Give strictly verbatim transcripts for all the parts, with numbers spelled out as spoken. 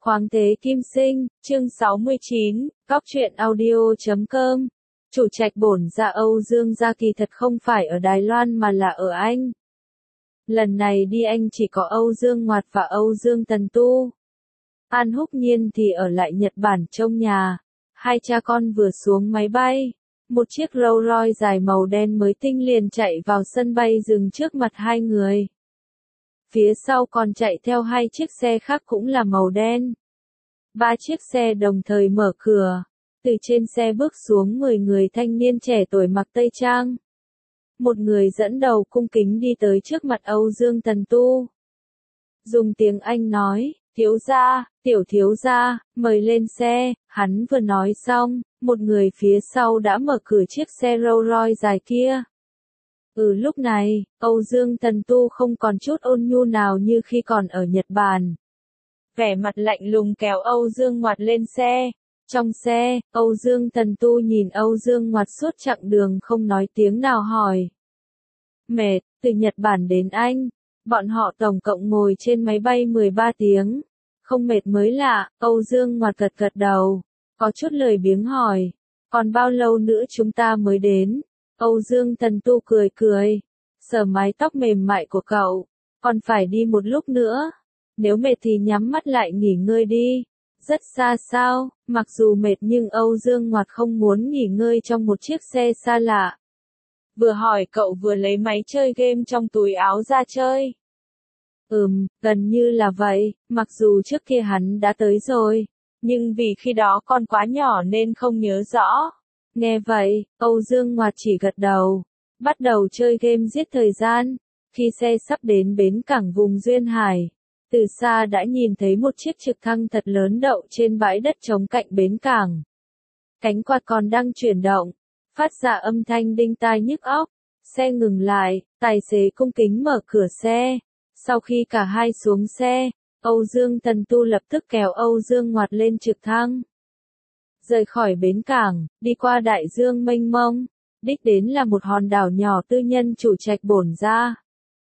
Khoáng thế kim sinh, chương sáu mươi chín, Góc truyện audio chấm com. Chủ trạch bổn gia Âu Dương gia kỳ thật không phải ở Đài Loan mà là ở Anh. Lần này đi Anh chỉ có Âu Dương Ngoạt và Âu Dương Tần Tu. An Húc Nhiên thì ở lại Nhật Bản trông nhà. Hai cha con vừa xuống máy bay, một chiếc Rolls Royce dài màu đen mới tinh liền chạy vào sân bay dừng trước mặt hai người. Phía sau còn chạy theo hai chiếc xe khác cũng là màu đen. Ba chiếc xe đồng thời mở cửa. Từ trên xe bước xuống mười người thanh niên trẻ tuổi mặc tây trang. Một người dẫn đầu cung kính đi tới trước mặt Âu Dương Tần Tu. Dùng tiếng Anh nói, thiếu gia, tiểu thiếu gia, mời lên xe. Hắn vừa nói xong, một người phía sau đã mở cửa chiếc xe Rolls Royce dài kia. Ừ lúc này, Âu Dương Tần Tu không còn chút ôn nhu nào như khi còn ở Nhật Bản. Vẻ mặt lạnh lùng kéo Âu Dương Ngoạt lên xe. Trong xe, Âu Dương Tần Tu nhìn Âu Dương Ngoạt suốt chặng đường không nói tiếng nào hỏi. Mệt, từ Nhật Bản đến Anh, bọn họ tổng cộng ngồi trên máy bay mười ba tiếng. Không mệt mới lạ, Âu Dương Ngoạt gật gật đầu, có chút lười biếng hỏi. Còn bao lâu nữa chúng ta mới đến? Âu Dương Tần Tu cười cười, sờ mái tóc mềm mại của cậu. Còn phải đi một lúc nữa. Nếu mệt thì nhắm mắt lại nghỉ ngơi đi. Rất xa sao, mặc dù mệt nhưng Âu Dương Ngoạt không muốn nghỉ ngơi trong một chiếc xe xa lạ. Vừa hỏi cậu vừa lấy máy chơi game trong túi áo ra chơi. Ừm, gần như là vậy, mặc dù trước kia hắn đã tới rồi, nhưng vì khi đó con quá nhỏ nên không nhớ rõ. Nghe vậy, Âu Dương Ngoạt chỉ gật đầu, bắt đầu chơi game giết thời gian. Khi xe sắp đến bến cảng vùng Duyên Hải, từ xa đã nhìn thấy một chiếc trực thăng thật lớn đậu trên bãi đất trống cạnh bến cảng. Cánh quạt còn đang chuyển động, phát ra âm thanh đinh tai nhức óc. Xe ngừng lại, tài xế cung kính mở cửa xe. Sau khi cả hai xuống xe, Âu Dương Tần Tu lập tức kéo Âu Dương Ngoạt lên trực thăng. Rời khỏi bến cảng, đi qua đại dương mênh mông, đích đến là một hòn đảo nhỏ tư nhân chủ trạch bổn gia.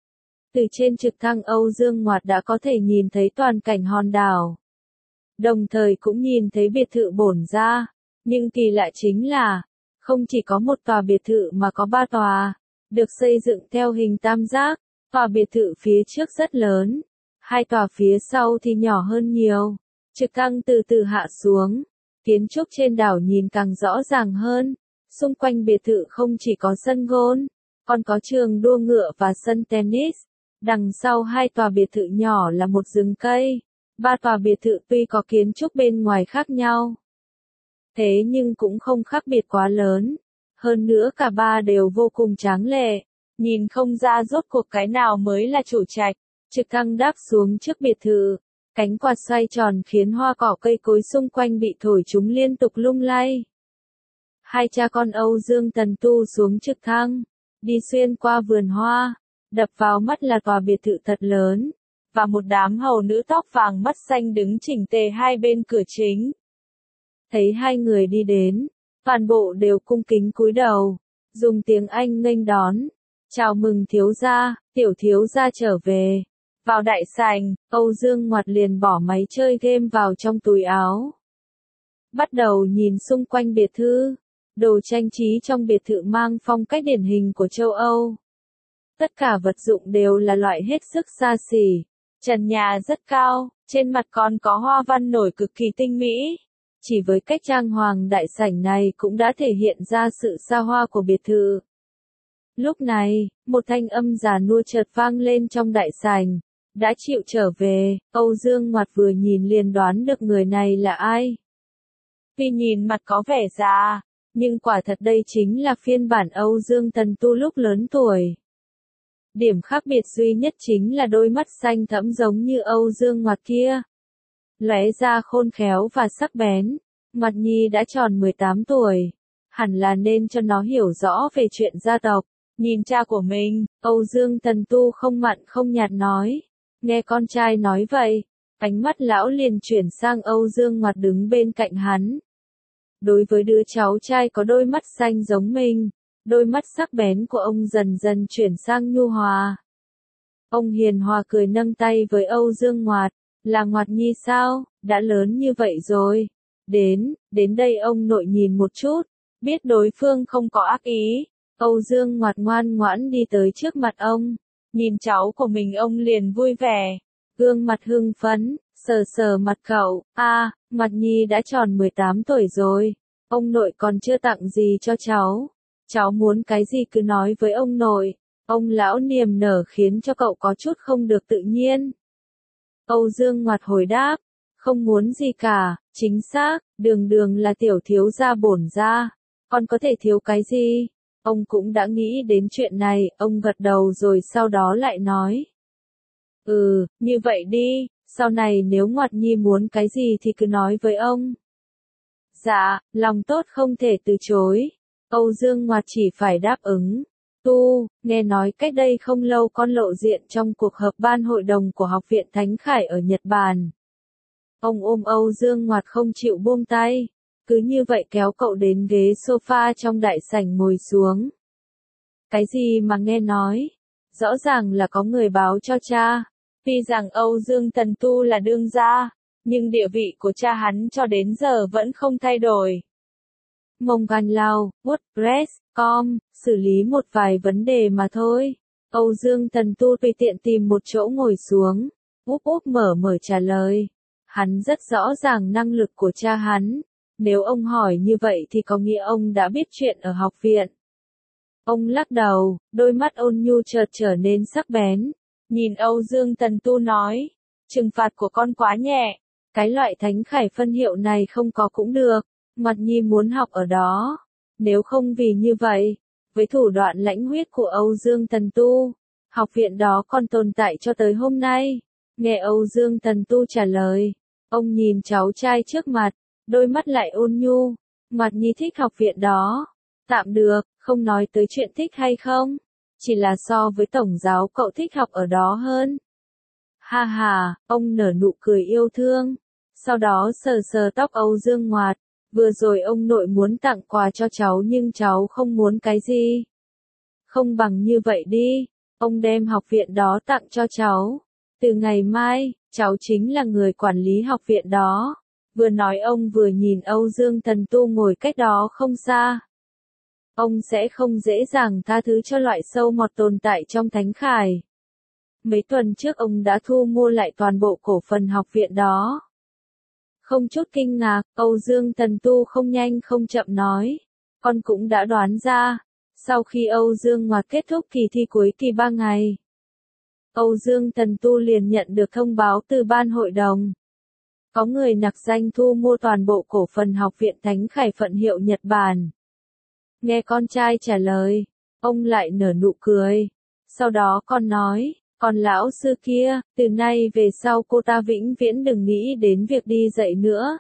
Từ trên trực thăng Âu Dương Ngoạt đã có thể nhìn thấy toàn cảnh hòn đảo. Đồng thời cũng nhìn thấy biệt thự bổn gia. Nhưng kỳ lạ chính là, không chỉ có một tòa biệt thự mà có ba tòa, được xây dựng theo hình tam giác. Tòa biệt thự phía trước rất lớn, hai tòa phía sau thì nhỏ hơn nhiều. Trực thăng từ từ hạ xuống, kiến trúc trên đảo nhìn càng rõ ràng hơn. Xung quanh biệt thự không chỉ có sân golf, còn có trường đua ngựa và sân tennis. Đằng sau hai tòa biệt thự nhỏ là một rừng cây. Ba tòa biệt thự tuy có kiến trúc bên ngoài khác nhau, thế nhưng cũng không khác biệt quá lớn. Hơn nữa cả ba đều vô cùng tráng lệ, nhìn không ra rốt cuộc cái nào mới là chủ trạch. Trực thăng đáp xuống trước biệt thự, cánh quạt xoay tròn khiến hoa cỏ cây cối xung quanh bị thổi chúng liên tục lung lay. Hai cha con Âu Dương Tần Tu xuống trực thăng, đi xuyên qua vườn hoa. Đập vào mắt là tòa biệt thự thật lớn, và một đám hầu nữ tóc vàng mắt xanh đứng chỉnh tề hai bên cửa chính. Thấy hai người đi đến, toàn bộ đều cung kính cúi đầu, dùng tiếng Anh nghênh đón. Chào mừng thiếu gia, tiểu thiếu gia trở về. Vào đại sảnh, Âu Dương Ngoạt liền bỏ máy chơi game vào trong túi áo. Bắt đầu nhìn xung quanh biệt thự. Đồ trang trí trong biệt thự mang phong cách điển hình của châu Âu. Tất cả vật dụng đều là loại hết sức xa xỉ. Trần nhà rất cao, trên mặt còn có hoa văn nổi cực kỳ tinh mỹ. Chỉ với cách trang hoàng đại sảnh này cũng đã thể hiện ra sự xa hoa của biệt thự. Lúc này, một thanh âm già nua chợt vang lên trong đại sảnh. Đã chịu trở về, Âu Dương Ngoạt vừa nhìn liền đoán được người này là ai. Tuy nhìn mặt có vẻ già, nhưng quả thật đây chính là phiên bản Âu Dương Tần Tu lúc lớn tuổi. Điểm khác biệt duy nhất chính là đôi mắt xanh thẫm giống như Âu Dương Ngoạt kia. Lóe ra khôn khéo và sắc bén. Ngoạt Nhi đã tròn mười tám tuổi. Hẳn là nên cho nó hiểu rõ về chuyện gia tộc. Nhìn cha của mình, Âu Dương Tần Tu không mặn không nhạt nói. Nghe con trai nói vậy, ánh mắt lão liền chuyển sang Âu Dương Ngoạt đứng bên cạnh hắn. Đối với đứa cháu trai có đôi mắt xanh giống mình, đôi mắt sắc bén của ông dần dần chuyển sang nhu hòa. Ông hiền hòa cười nâng tay với Âu Dương Ngoạt, là Ngoạt Nhi sao? đã lớn như vậy rồi. Đến, đến đây ông nội nhìn một chút, biết đối phương không có ác ý. Âu Dương Ngoạt ngoan ngoãn đi tới trước mặt ông, nhìn cháu của mình ông liền vui vẻ, gương mặt hưng phấn, sờ sờ mặt cậu, a, à, Mặt Nhi đã tròn mười tám tuổi rồi, ông nội còn chưa tặng gì cho cháu, cháu muốn cái gì cứ nói với ông nội. Ông lão niềm nở khiến cho cậu có chút không được tự nhiên. Âu Dương Ngoạt hồi đáp, không muốn gì cả, chính xác, đường đường là tiểu thiếu gia bổn gia, còn có thể thiếu cái gì? Ông cũng đã nghĩ đến chuyện này, ông gật đầu rồi sau đó lại nói. Ừ, như vậy đi, sau này nếu Ngoạt Nhi muốn cái gì thì cứ nói với ông. Dạ, lòng tốt không thể từ chối. Âu Dương Ngoạt chỉ phải đáp ứng. Tu, nghe nói cách đây không lâu con lộ diện trong cuộc họp ban hội đồng của Học viện Thánh Khải ở Nhật Bản. Ông ôm Âu Dương Ngoạt không chịu buông tay, cứ như vậy kéo cậu đến ghế sofa trong đại sảnh ngồi xuống. Cái gì mà nghe nói? Rõ ràng là có người báo cho cha. Tuy rằng Âu Dương Tần Tu là đương gia, nhưng địa vị của cha hắn cho đến giờ vẫn không thay đổi. Mông Gan Lao, WordPress chấm com, xử lý một vài vấn đề mà thôi. Âu Dương Tần Tu tùy tiện tìm một chỗ ngồi xuống, úp úp mở mở trả lời. Hắn rất rõ ràng năng lực của cha hắn. Nếu ông hỏi như vậy thì có nghĩa ông đã biết chuyện ở học viện. Ông lắc đầu, đôi mắt ôn nhu chợt trở nên sắc bén. Nhìn Âu Dương Tần Tu nói, trừng phạt của con quá nhẹ. Cái loại Thánh Khải phân hiệu này không có cũng được. Mặt Nhi muốn học ở đó. Nếu không vì như vậy, với thủ đoạn lãnh huyết của Âu Dương Tần Tu, học viện đó còn tồn tại cho tới hôm nay. Nghe Âu Dương Tần Tu trả lời, ông nhìn cháu trai trước mặt, đôi mắt lại ôn nhu. Mặt Nhi thích học viện đó. Tạm được, không nói tới chuyện thích hay không. Chỉ là so với tổng giáo cậu thích học ở đó hơn. Ha ha, ông nở nụ cười yêu thương. Sau đó sờ sờ tóc Âu Dương Ngoạt. Vừa rồi ông nội muốn tặng quà cho cháu nhưng cháu không muốn cái gì. Không bằng như vậy đi, ông đem học viện đó tặng cho cháu. Từ ngày mai, cháu chính là người quản lý học viện đó. Vừa nói ông vừa nhìn Âu Dương Tần Tu ngồi cách đó không xa. Ông sẽ không dễ dàng tha thứ cho loại sâu mọt tồn tại trong Thánh Khải. Mấy tuần trước ông đã thu mua lại toàn bộ cổ phần học viện đó. Không chút kinh ngạc, Âu Dương Tần Tu không nhanh không chậm nói. Con cũng đã đoán ra. Sau khi Âu Dương Ngoạt kết thúc kỳ thi cuối kỳ ba ngày, Âu Dương Tần Tu liền nhận được thông báo từ ban hội đồng. Có người nặc danh thu mua toàn bộ cổ phần học viện Thánh Khải phận hiệu Nhật Bản. Nghe con trai trả lời, ông lại nở nụ cười. Sau đó con nói, còn lão sư kia, từ nay về sau cô ta vĩnh viễn đừng nghĩ đến việc đi dạy nữa.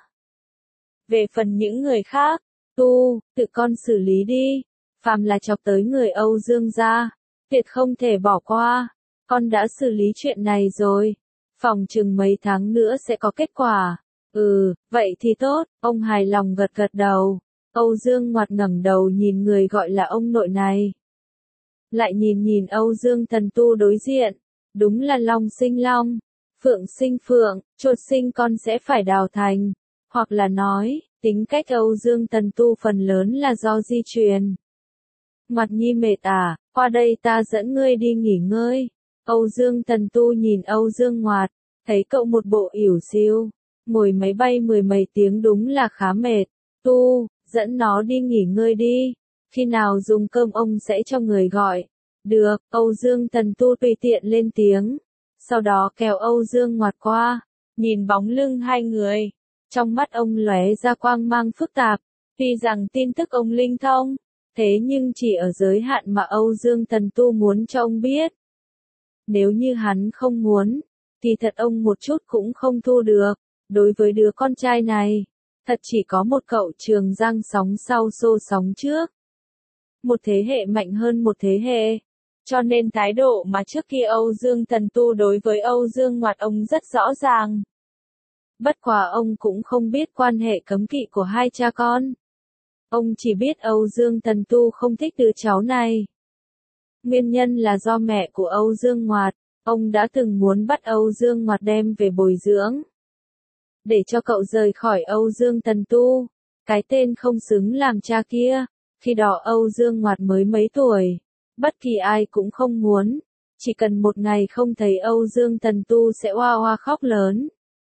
Về phần những người khác, Tu, tự con xử lý đi. Phàm là chọc tới người Âu Dương gia, tuyệt không thể bỏ qua. Con đã xử lý chuyện này rồi. Phòng chừng mấy tháng nữa sẽ có kết quả. Ừ, vậy thì tốt, ông hài lòng gật gật đầu. Âu Dương Ngoạt ngẩng đầu nhìn người gọi là ông nội này. Lại nhìn nhìn Âu Dương Tần Tu đối diện. Đúng là long sinh long, phượng sinh phượng, chuột sinh con sẽ phải đào thành. Hoặc là nói, tính cách Âu Dương Tần Tu phần lớn là do di truyền. Mặt Nhi mệt à, qua đây ta dẫn ngươi đi nghỉ ngơi. Âu Dương Tần Tu nhìn Âu Dương Ngoạt, thấy cậu một bộ ỉu xìu, ngồi máy bay mười mấy tiếng đúng là khá mệt. Tu, dẫn nó đi nghỉ ngơi đi, khi nào dùng cơm ông sẽ cho người gọi. Được, Âu Dương Tần Tu tùy tiện lên tiếng, sau đó kéo Âu Dương Ngoạt qua, nhìn bóng lưng hai người, trong mắt ông lóe ra quang mang phức tạp. Tuy rằng tin tức ông linh thông, thế nhưng chỉ ở giới hạn mà Âu Dương Tần Tu muốn cho ông biết. Nếu như hắn không muốn, thì thật ông một chút cũng không thu được. Đối với đứa con trai này, thật chỉ có một cậu Trường Giang sóng sau xô sóng trước. Một thế hệ mạnh hơn một thế hệ. Cho nên thái độ mà trước kia Âu Dương Tần Tu đối với Âu Dương Ngoạt ông rất rõ ràng. Bất quá ông cũng không biết quan hệ cấm kỵ của hai cha con. Ông chỉ biết Âu Dương Tần Tu không thích đứa cháu này. Nguyên nhân là do mẹ của Âu Dương Ngoạt, ông đã từng muốn bắt Âu Dương Ngoạt đem về bồi dưỡng. để cho cậu rời khỏi Âu Dương Tần Tu. Cái tên không xứng làm cha kia. Khi đó Âu Dương Ngoạt mới mấy tuổi. Bất kỳ ai cũng không muốn. Chỉ cần một ngày không thấy Âu Dương Tần Tu sẽ oa oa khóc lớn.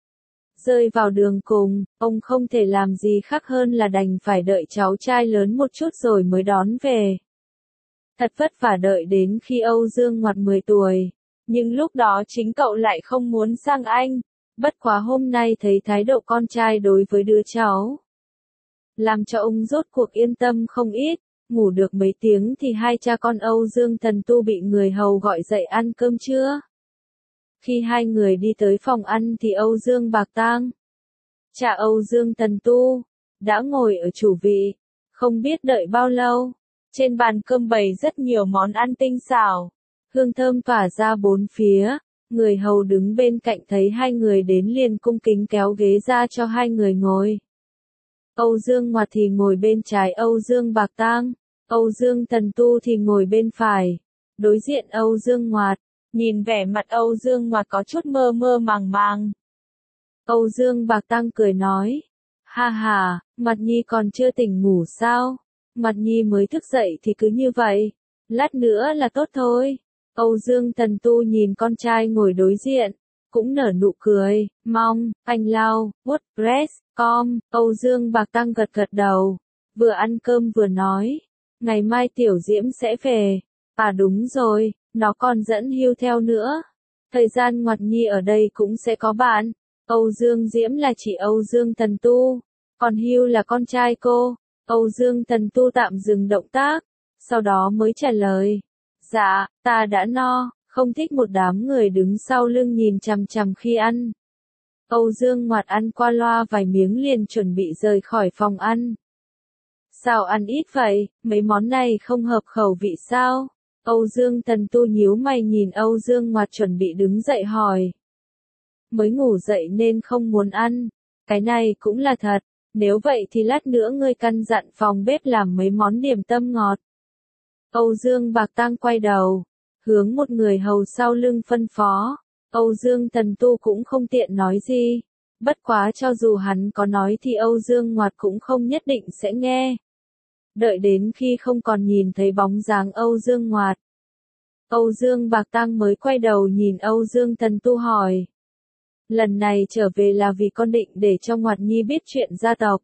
Rơi vào đường cùng, ông không thể làm gì khác hơn là đành phải đợi cháu trai lớn một chút rồi mới đón về. Thật vất vả đợi đến khi Âu Dương Ngoạt mười tuổi. Nhưng lúc đó chính cậu lại không muốn sang Anh. Bất quá hôm nay thấy thái độ con trai đối với đứa cháu, làm cho ông rốt cuộc yên tâm không ít. Ngủ được mấy tiếng thì hai cha con Âu Dương Tần Tu bị người hầu gọi dậy ăn cơm trưa. Khi hai người đi tới phòng ăn thì Âu Dương Bạc Tang, cha Âu Dương Tần Tu, đã ngồi ở chủ vị. Không biết đợi bao lâu, trên bàn cơm bày rất nhiều món ăn tinh xảo, hương thơm tỏa ra bốn phía. Người hầu đứng bên cạnh thấy hai người đến liền cung kính kéo ghế ra cho hai người ngồi. Âu Dương Ngoạt thì ngồi bên trái Âu Dương Bạc Tang, Âu Dương Tần Tu thì ngồi bên phải, đối diện Âu Dương Ngoạt. Nhìn vẻ mặt Âu Dương Ngoạt có chút mơ mơ màng màng. Âu Dương Bạc Tang cười nói, ha ha, Mặt Nhi còn chưa tỉnh ngủ sao? Mặt Nhi mới thức dậy thì cứ như vậy, lát nữa là tốt thôi. Âu Dương Tần Tu nhìn con trai ngồi đối diện, cũng nở nụ cười, mong, anh lau, WordPress, com. Âu Dương Bạc Tang gật gật đầu, vừa ăn cơm vừa nói, ngày mai Tiểu Diễm sẽ về. À đúng rồi, nó còn dẫn Hưu theo nữa. Thời gian Ngoạt Nhi ở đây cũng sẽ có bạn. Âu Dương Diễm là chị Âu Dương Tần Tu, còn Hưu là con trai cô. Âu Dương Tần Tu tạm dừng động tác, sau đó mới trả lời. Dạ, ta đã no, không thích một đám người đứng sau lưng nhìn chằm chằm khi ăn. Âu Dương Ngoạt ăn qua loa vài miếng liền chuẩn bị rời khỏi phòng ăn. Sao ăn ít vậy, mấy món này không hợp khẩu vị sao? Âu Dương Tần Tu nhíu mày nhìn Âu Dương Ngoạt chuẩn bị đứng dậy hỏi. Mới ngủ dậy nên không muốn ăn, cái này cũng là thật, nếu vậy thì lát nữa ngươi căn dặn phòng bếp làm mấy món điểm tâm ngọt. Âu Dương Bạc Tang quay đầu, hướng một người hầu sau lưng phân phó. Âu Dương Tần Tu cũng không tiện nói gì, bất quá cho dù hắn có nói thì Âu Dương Ngoạt cũng không nhất định sẽ nghe. Đợi đến khi không còn nhìn thấy bóng dáng Âu Dương Ngoạt, Âu Dương Bạc Tang mới quay đầu nhìn Âu Dương Tần Tu hỏi. Lần này trở về là vì con định để cho Ngoạt Nhi biết chuyện gia tộc.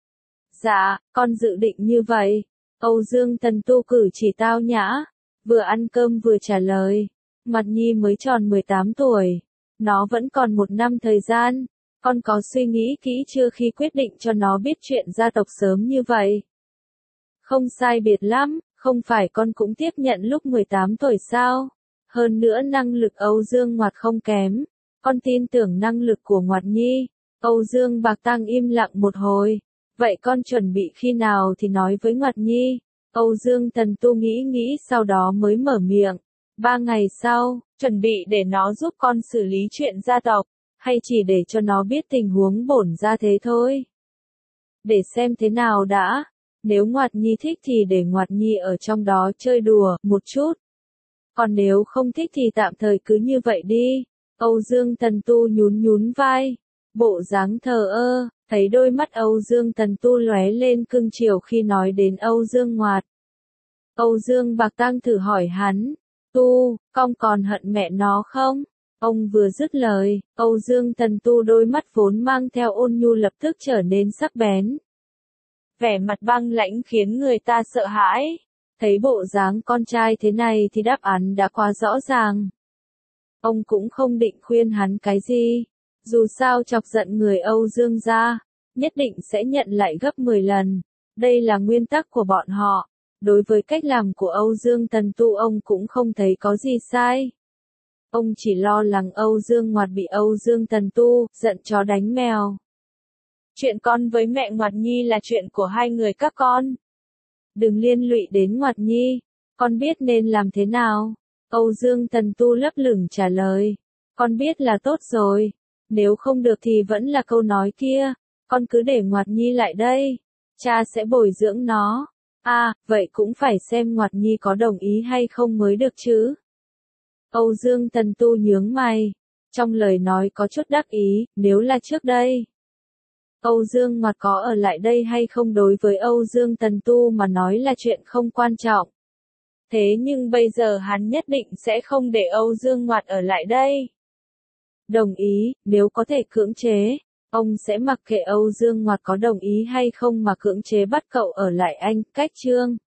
Dạ, con dự định như vậy. Âu Dương Tần Tu cử chỉ tao nhã, vừa ăn cơm vừa trả lời. Ngoạt Nhi mới tròn mười tám tuổi, nó vẫn còn một năm thời gian. Con có suy nghĩ kỹ chưa khi quyết định cho nó biết chuyện gia tộc sớm như vậy? Không sai biệt lắm, không phải con cũng tiếp nhận lúc mười tám tuổi sao? Hơn nữa năng lực Âu Dương Ngoạt không kém. Con tin tưởng năng lực của Ngoạt Nhi. Âu Dương Bạc Tang im lặng một hồi. Vậy con chuẩn bị khi nào thì nói với Ngoạt Nhi? Âu Dương Tần Tu nghĩ nghĩ sau đó mới mở miệng. Ba ngày sau, chuẩn bị để nó giúp con xử lý chuyện gia tộc, hay chỉ để cho nó biết tình huống bổn ra thế thôi? Để xem thế nào đã. Nếu Ngoạt Nhi thích thì để Ngoạt Nhi ở trong đó chơi đùa một chút. Còn nếu không thích thì tạm thời cứ như vậy đi. Âu Dương Tần Tu nhún nhún vai, bộ dáng thờ ơ, thấy đôi mắt Âu Dương Tần Tu lóe lên cưng chiều khi nói đến Âu Dương Ngoạt. Âu Dương Bạc Tang thử hỏi hắn, Tu, con còn hận mẹ nó không? Ông vừa dứt lời, Âu Dương Tần Tu đôi mắt vốn mang theo ôn nhu lập tức trở nên sắc bén. Vẻ mặt băng lãnh khiến người ta sợ hãi. Thấy bộ dáng con trai thế này thì đáp án đã quá rõ ràng. Ông cũng không định khuyên hắn cái gì. Dù sao chọc giận người Âu Dương gia, nhất định sẽ nhận lại gấp mười lần. Đây là nguyên tắc của bọn họ. Đối với cách làm của Âu Dương Tần Tu ông cũng không thấy có gì sai. Ông chỉ lo lắng Âu Dương Ngoạt bị Âu Dương Tần Tu giận chó đánh mèo. Chuyện con với mẹ Ngoạt Nhi là chuyện của hai người các con. Đừng liên lụy đến Ngoạt Nhi. Con biết nên làm thế nào? Âu Dương Tần Tu lấp lửng trả lời. Con biết là tốt rồi. Nếu không được thì vẫn là câu nói kia. Con cứ để Ngoạt Nhi lại đây. Cha sẽ bồi dưỡng nó. À, vậy cũng phải xem Ngoạt Nhi có đồng ý hay không mới được chứ. Âu Dương Tần Tu nhướng mày. Trong lời nói có chút đắc ý, nếu là trước đây, Âu Dương Ngoạt có ở lại đây hay không đối với Âu Dương Tần Tu mà nói là chuyện không quan trọng. Thế nhưng bây giờ hắn nhất định sẽ không để Âu Dương Ngoạt ở lại đây. Đồng ý, nếu có thể cưỡng chế, ông sẽ mặc kệ Âu Dương Ngoạt có đồng ý hay không mà cưỡng chế bắt cậu ở lại anh, cách Trương.